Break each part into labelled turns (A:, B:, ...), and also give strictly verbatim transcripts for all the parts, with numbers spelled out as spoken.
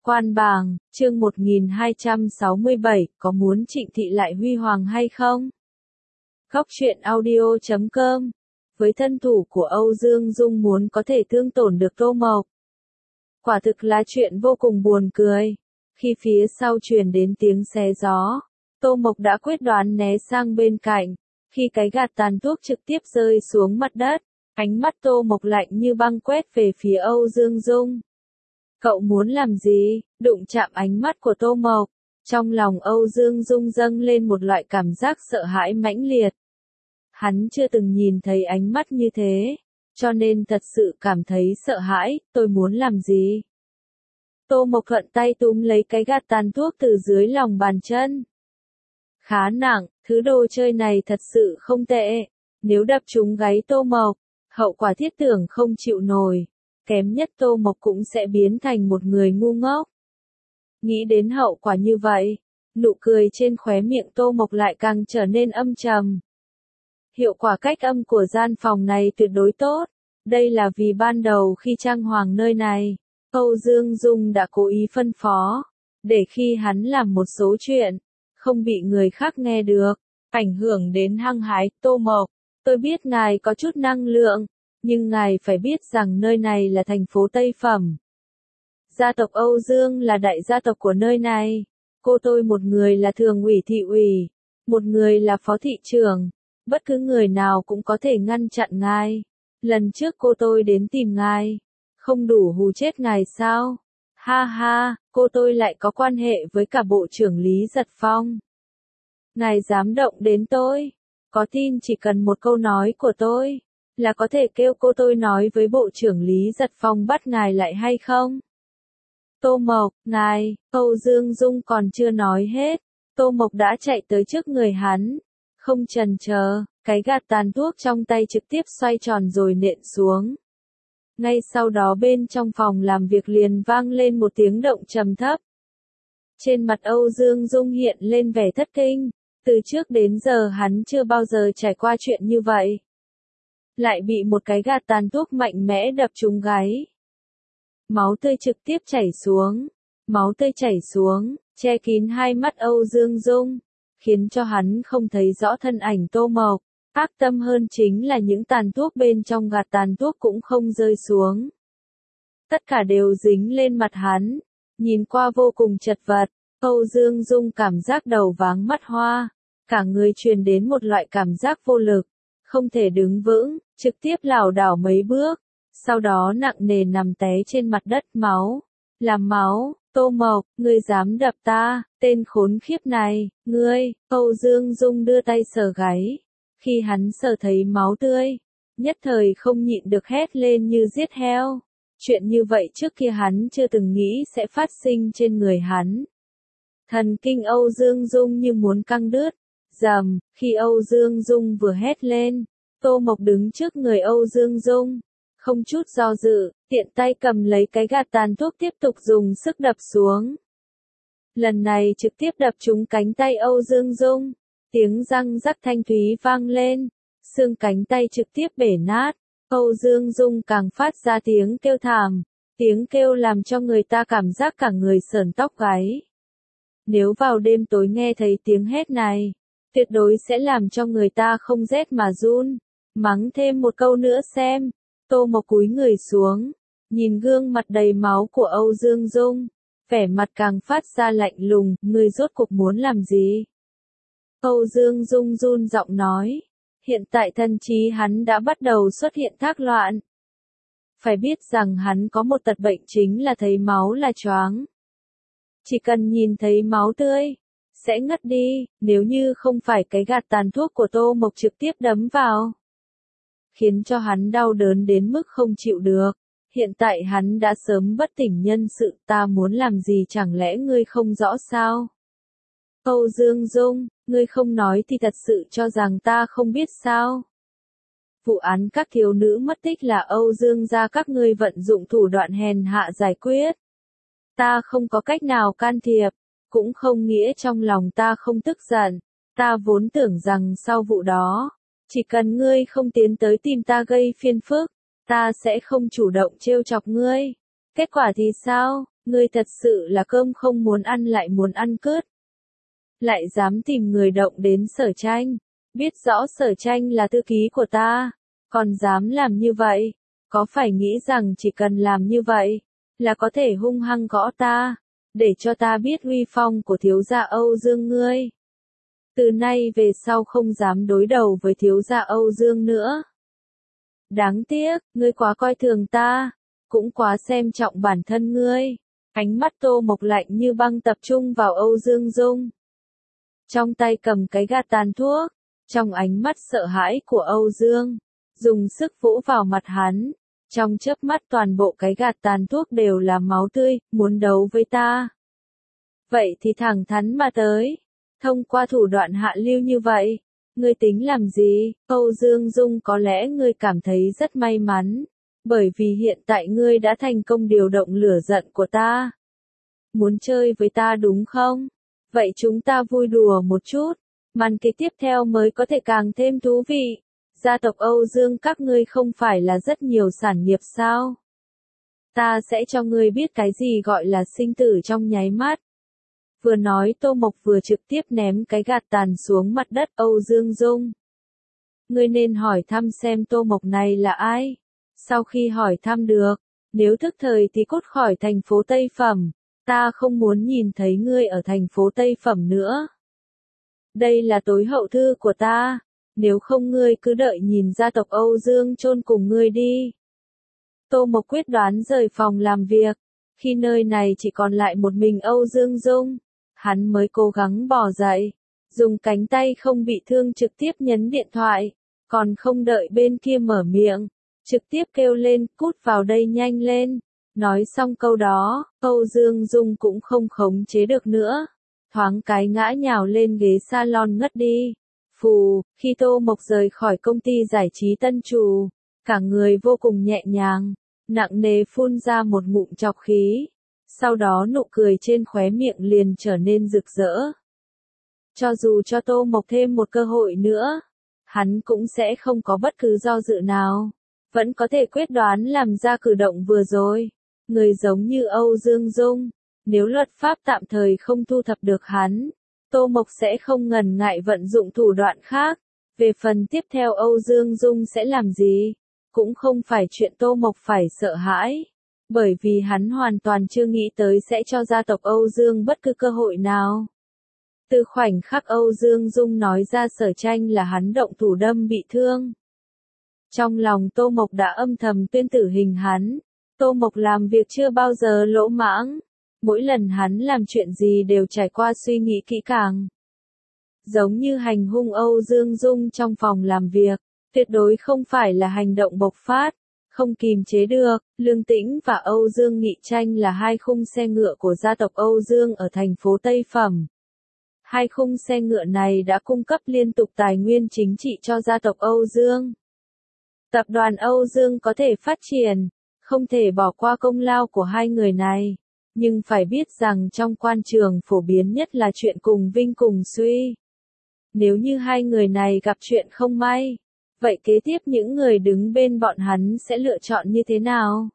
A: Quan Bàng, chương một nghìn hai trăm sáu mươi bảy, có muốn Trịnh Thị lại huy hoàng hay không? Góc truyện audio chấm com. Với thân thủ của Âu Dương Dung muốn có thể thương tổn được Tô Mộc. Quả thực là chuyện vô cùng buồn cười. Khi phía sau truyền đến tiếng xé gió, Tô Mộc đã quyết đoán né sang bên cạnh. Khi cái gạt tàn thuốc trực tiếp rơi xuống mặt đất, ánh mắt Tô Mộc lạnh như băng quét về phía Âu Dương Dung. Cậu muốn làm gì? Đụng chạm ánh mắt của Tô Mộc. Trong lòng Âu Dương Dung dâng lên một loại cảm giác sợ hãi mãnh liệt. Hắn chưa từng nhìn thấy ánh mắt như thế, cho nên thật sự cảm thấy sợ hãi. Tôi muốn làm gì? Tô Mộc thuận tay túm lấy cái gạt tàn thuốc từ dưới lòng bàn chân. Khá nặng, thứ đồ chơi này thật sự không tệ. Nếu đập trúng gáy Tô Mộc, hậu quả thiết tưởng không chịu nổi. Kém nhất Tô Mộc cũng sẽ biến thành một người ngu ngốc. Nghĩ đến hậu quả như vậy, nụ cười trên khóe miệng Tô Mộc lại càng trở nên âm trầm. Hiệu quả cách âm của gian phòng này tuyệt đối tốt. Đây là vì ban đầu khi trang hoàng nơi này, Âu Dương Dung đã cố ý phân phó, để khi hắn làm một số chuyện, không bị người khác nghe được, ảnh hưởng đến hăng hái. Tô Mộc, tôi biết ngài có chút năng lượng, nhưng ngài phải biết rằng nơi này là thành phố Tây Phẩm. Gia tộc Âu Dương là đại gia tộc của nơi này. Cô tôi một người là thường ủy thị ủy, một người là phó thị trưởng. Bất cứ người nào cũng có thể ngăn chặn ngài. Lần trước cô tôi đến tìm ngài, không đủ hù chết ngài sao? Ha ha, cô tôi lại có quan hệ với cả bộ trưởng Lý Giật Phong. Ngài dám động đến tôi? Có tin chỉ cần một câu nói của tôi là có thể kêu cô tôi nói với bộ trưởng Lý Giật Phong bắt ngài lại hay không? Tô Mộc, ngài, Âu Dương Dung còn chưa nói hết, Tô Mộc đã chạy tới trước người hắn. Không chần chờ, cái gạt tàn thuốc trong tay trực tiếp xoay tròn rồi nện xuống. Ngay sau đó bên trong phòng làm việc liền vang lên một tiếng động trầm thấp. Trên mặt Âu Dương Dung hiện lên vẻ thất kinh, từ trước đến giờ hắn chưa bao giờ trải qua chuyện như vậy. Lại bị một cái gạt tàn thuốc mạnh mẽ đập trúng gáy. Máu tươi trực tiếp chảy xuống, máu tươi chảy xuống, che kín hai mắt Âu Dương Dung, khiến cho hắn không thấy rõ thân ảnh Tô Mộc. Ác tâm hơn chính là những tàn thuốc bên trong gạt tàn thuốc cũng không rơi xuống. Tất cả đều dính lên mặt hắn, nhìn qua vô cùng chật vật. Âu Dương Dung cảm giác đầu váng mắt hoa, cả người truyền đến một loại cảm giác vô lực, không thể đứng vững, trực tiếp lảo đảo mấy bước, sau đó nặng nề nằm té trên mặt đất. Máu, làm máu. Tô Mộc, ngươi dám đập ta, tên khốn khiếp này, ngươi. Âu Dương Dung đưa tay sờ gáy. Khi hắn sờ thấy máu tươi, nhất thời không nhịn được hét lên như giết heo. Chuyện như vậy trước kia hắn chưa từng nghĩ sẽ phát sinh trên người hắn. Thần kinh Âu Dương Dung như muốn căng đứt. Rầm, khi Âu Dương Dung vừa hét lên, Tô Mộc đứng trước người Âu Dương Dung, không chút do dự, tiện tay cầm lấy cái gạt tàn thuốc tiếp tục dùng sức đập xuống. Lần này trực tiếp đập trúng cánh tay Âu Dương Dung, tiếng răng rắc thanh thúy vang lên, xương cánh tay trực tiếp bể nát. Âu Dương Dung càng phát ra tiếng kêu thảm, tiếng kêu làm cho người ta cảm giác cả người sởn tóc gáy. Nếu vào đêm tối nghe thấy tiếng hét này, tuyệt đối sẽ làm cho người ta không rét mà run. Mắng thêm một câu nữa xem. Tô Mộc cúi người xuống, nhìn gương mặt đầy máu của Âu Dương Dung, vẻ mặt càng phát ra lạnh lùng. Ngươi rốt cuộc muốn làm gì? Âu Dương Dung run giọng nói. Hiện tại thần trí hắn đã bắt đầu xuất hiện thác loạn. Phải biết rằng hắn có một tật bệnh chính là thấy máu là choáng. Chỉ cần nhìn thấy máu tươi, sẽ ngất đi, nếu như không phải cái gạt tàn thuốc của Tô Mộc trực tiếp đấm vào, khiến cho hắn đau đớn đến mức không chịu được. Hiện tại hắn đã sớm bất tỉnh nhân sự. Ta muốn làm gì chẳng lẽ ngươi không rõ sao? Âu Dương Dung, ngươi không nói thì thật sự cho rằng ta không biết sao? Vụ án các thiếu nữ mất tích là Âu Dương gia các ngươi vận dụng thủ đoạn hèn hạ giải quyết. Ta không có cách nào can thiệp, cũng không nghĩa trong lòng ta không tức giận. Ta vốn tưởng rằng sau vụ đó, chỉ cần ngươi không tiến tới tìm ta gây phiền phức, ta sẽ không chủ động trêu chọc ngươi. Kết quả thì sao? Ngươi thật sự là cơm không muốn ăn lại muốn ăn cướp. Lại dám tìm người động đến Sở Tranh. Biết rõ Sở Tranh là thư ký của ta. Còn dám làm như vậy. Có phải nghĩ rằng chỉ cần làm như vậy, là có thể hung hăng gõ ta, để cho ta biết uy phong của thiếu gia Âu Dương ngươi. Từ nay về sau không dám đối đầu với thiếu gia Âu Dương nữa. Đáng tiếc, ngươi quá coi thường ta, cũng quá xem trọng bản thân ngươi. Ánh mắt Tô Mộc lạnh như băng tập trung vào Âu Dương Dung. Trong tay cầm cái gạt tàn thuốc, trong ánh mắt sợ hãi của Âu Dương, dùng sức vỗ vào mặt hắn. Trong chớp mắt toàn bộ cái gạt tàn thuốc đều là máu tươi, muốn đấu với ta. Vậy thì thẳng thắn mà tới. Thông qua thủ đoạn hạ lưu như vậy, ngươi tính làm gì? Âu Dương Dung, có lẽ ngươi cảm thấy rất may mắn, bởi vì hiện tại ngươi đã thành công điều động lửa giận của ta. Muốn chơi với ta đúng không? Vậy chúng ta vui đùa một chút, màn kịch tiếp theo mới có thể càng thêm thú vị. Gia tộc Âu Dương các ngươi không phải là rất nhiều sản nghiệp sao? Ta sẽ cho ngươi biết cái gì gọi là sinh tử trong nháy mắt. Vừa nói Tô Mộc vừa trực tiếp ném cái gạt tàn xuống mặt đất. Âu Dương Dung, ngươi nên hỏi thăm xem Tô Mộc này là ai. Sau khi hỏi thăm được, nếu thức thời thì cút khỏi thành phố Tây Phẩm. Ta không muốn nhìn thấy ngươi ở thành phố Tây Phẩm nữa. Đây là tối hậu thư của ta. Nếu không ngươi cứ đợi nhìn gia tộc Âu Dương chôn cùng ngươi đi. Tô Mộc quyết đoán rời phòng làm việc. Khi nơi này chỉ còn lại một mình Âu Dương Dung, hắn mới cố gắng bò dậy, dùng cánh tay không bị thương trực tiếp nhấn điện thoại, còn không đợi bên kia mở miệng, trực tiếp kêu lên, cút vào đây nhanh lên. Nói xong câu đó, Âu Dương Dung cũng không khống chế được nữa, thoáng cái ngã nhào lên ghế salon ngất đi. Phù, khi Tô Mộc rời khỏi công ty giải trí Tân Trù, cả người vô cùng nhẹ nhàng, nặng nề phun ra một ngụm trọc khí, sau đó nụ cười trên khóe miệng liền trở nên rực rỡ. Cho dù cho Tô Mộc thêm một cơ hội nữa, hắn cũng sẽ không có bất cứ do dự nào, vẫn có thể quyết đoán làm ra cử động vừa rồi. Người giống như Âu Dương Dung, nếu luật pháp tạm thời không thu thập được hắn, Tô Mộc sẽ không ngần ngại vận dụng thủ đoạn khác. Về phần tiếp theo Âu Dương Dung sẽ làm gì, cũng không phải chuyện Tô Mộc phải sợ hãi, bởi vì hắn hoàn toàn chưa nghĩ tới sẽ cho gia tộc Âu Dương bất cứ cơ hội nào. Từ khoảnh khắc Âu Dương Dung nói ra Sở Tranh là hắn động thủ đâm bị thương, trong lòng Tô Mộc đã âm thầm tuyên tử hình hắn. Tô Mộc làm việc chưa bao giờ lỗ mãng. Mỗi lần hắn làm chuyện gì đều trải qua suy nghĩ kỹ càng. Giống như hành hung Âu Dương Dung trong phòng làm việc, tuyệt đối không phải là hành động bộc phát, không kìm chế được. Lương Tĩnh và Âu Dương Nghị Tranh là hai khung xe ngựa của gia tộc Âu Dương ở thành phố Tây Phẩm. Hai khung xe ngựa này đã cung cấp liên tục tài nguyên chính trị cho gia tộc Âu Dương. Tập đoàn Âu Dương có thể phát triển, không thể bỏ qua công lao của hai người này. Nhưng phải biết rằng trong quan trường phổ biến nhất là chuyện cùng vinh cùng suy. Nếu như hai người này gặp chuyện không may, vậy kế tiếp những người đứng bên bọn hắn sẽ lựa chọn như thế nào?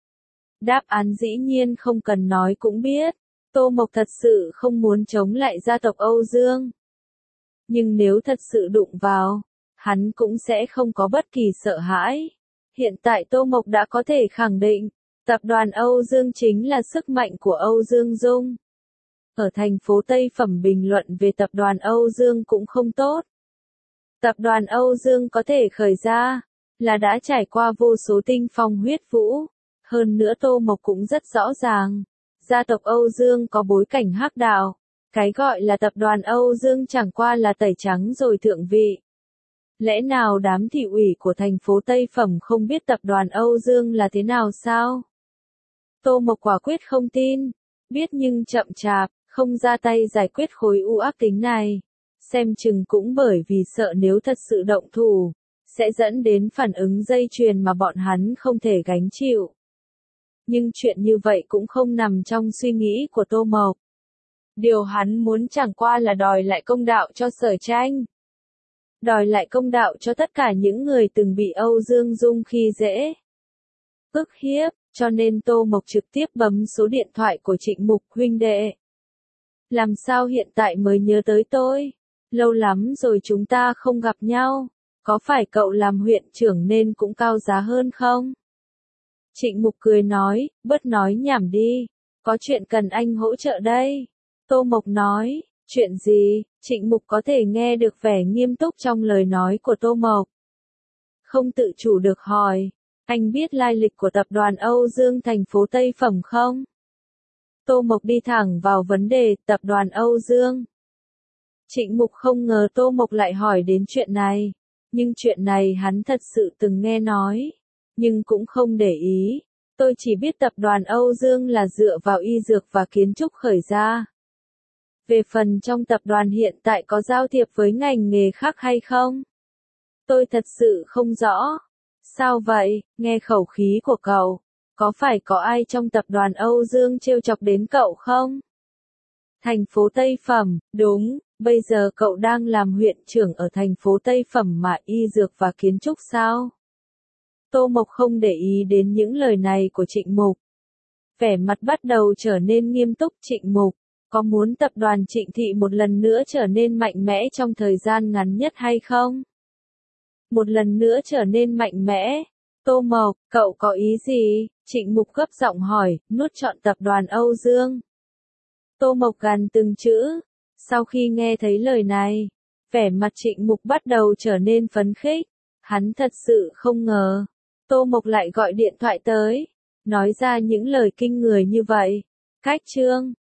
A: Đáp án dĩ nhiên không cần nói cũng biết. Tô Mộc thật sự không muốn chống lại gia tộc Âu Dương. Nhưng nếu thật sự đụng vào, hắn cũng sẽ không có bất kỳ sợ hãi. Hiện tại Tô Mộc đã có thể khẳng định, tập đoàn Âu Dương chính là sức mạnh của Âu Dương Dung. Ở thành phố Tây Phẩm bình luận về tập đoàn Âu Dương cũng không tốt. Tập đoàn Âu Dương có thể khởi ra, là đã trải qua vô số tinh phong huyết vũ. Hơn nữa Tô Mộc cũng rất rõ ràng, gia tộc Âu Dương có bối cảnh hắc đạo. Cái gọi là tập đoàn Âu Dương chẳng qua là tẩy trắng rồi thượng vị. Lẽ nào đám thị ủy của thành phố Tây Phẩm không biết tập đoàn Âu Dương là thế nào sao? Tô Mộc quả quyết không tin, biết nhưng chậm chạp, không ra tay giải quyết khối u ác tính này. Xem chừng cũng bởi vì sợ nếu thật sự động thủ, sẽ dẫn đến phản ứng dây chuyền mà bọn hắn không thể gánh chịu. Nhưng chuyện như vậy cũng không nằm trong suy nghĩ của Tô Mộc. Điều hắn muốn chẳng qua là đòi lại công đạo cho Sở Tranh. Đòi lại công đạo cho tất cả những người từng bị Âu Dương Dung khi dễ, ức hiếp. Cho nên Tô Mộc trực tiếp bấm số điện thoại của Trịnh Mục, huynh đệ. Làm sao hiện tại mới nhớ tới tôi? Lâu lắm rồi chúng ta không gặp nhau. Có phải cậu làm huyện trưởng nên cũng cao giá hơn không? Trịnh Mục cười nói, bớt nói nhảm đi. Có chuyện cần anh hỗ trợ đây. Tô Mộc nói, chuyện gì? Trịnh Mục có thể nghe được vẻ nghiêm túc trong lời nói của Tô Mộc. Không tự chủ được hỏi, anh biết lai lịch của tập đoàn Âu Dương thành phố Tây Phẩm không? Tô Mộc đi thẳng vào vấn đề, tập đoàn Âu Dương. Trịnh Mục không ngờ Tô Mộc lại hỏi đến chuyện này, nhưng chuyện này hắn thật sự từng nghe nói, nhưng cũng không để ý. Tôi chỉ biết tập đoàn Âu Dương là dựa vào y dược và kiến trúc khởi ra. Về phần trong tập đoàn hiện tại có giao thiệp với ngành nghề khác hay không? Tôi thật sự không rõ. Sao vậy, nghe khẩu khí của cậu, có phải có ai trong tập đoàn Âu Dương trêu chọc đến cậu không? Thành phố Tây Phẩm, đúng, bây giờ cậu đang làm huyện trưởng ở thành phố Tây Phẩm mà y dược và kiến trúc sao? Tô Mộc không để ý đến những lời này của Trịnh Mục. Vẻ mặt bắt đầu trở nên nghiêm túc. Trịnh Mục, có muốn tập đoàn Trịnh Thị một lần nữa trở nên mạnh mẽ trong thời gian ngắn nhất hay không? Một lần nữa trở nên mạnh mẽ. Tô Mộc, cậu có ý gì? Trịnh Mục gấp giọng hỏi, nuốt trọn tập đoàn Âu Dương. Tô Mộc gằn từng chữ. Sau khi nghe thấy lời này, vẻ mặt Trịnh Mục bắt đầu trở nên phấn khích. Hắn thật sự không ngờ, Tô Mộc lại gọi điện thoại tới, nói ra những lời kinh người như vậy. Cách chương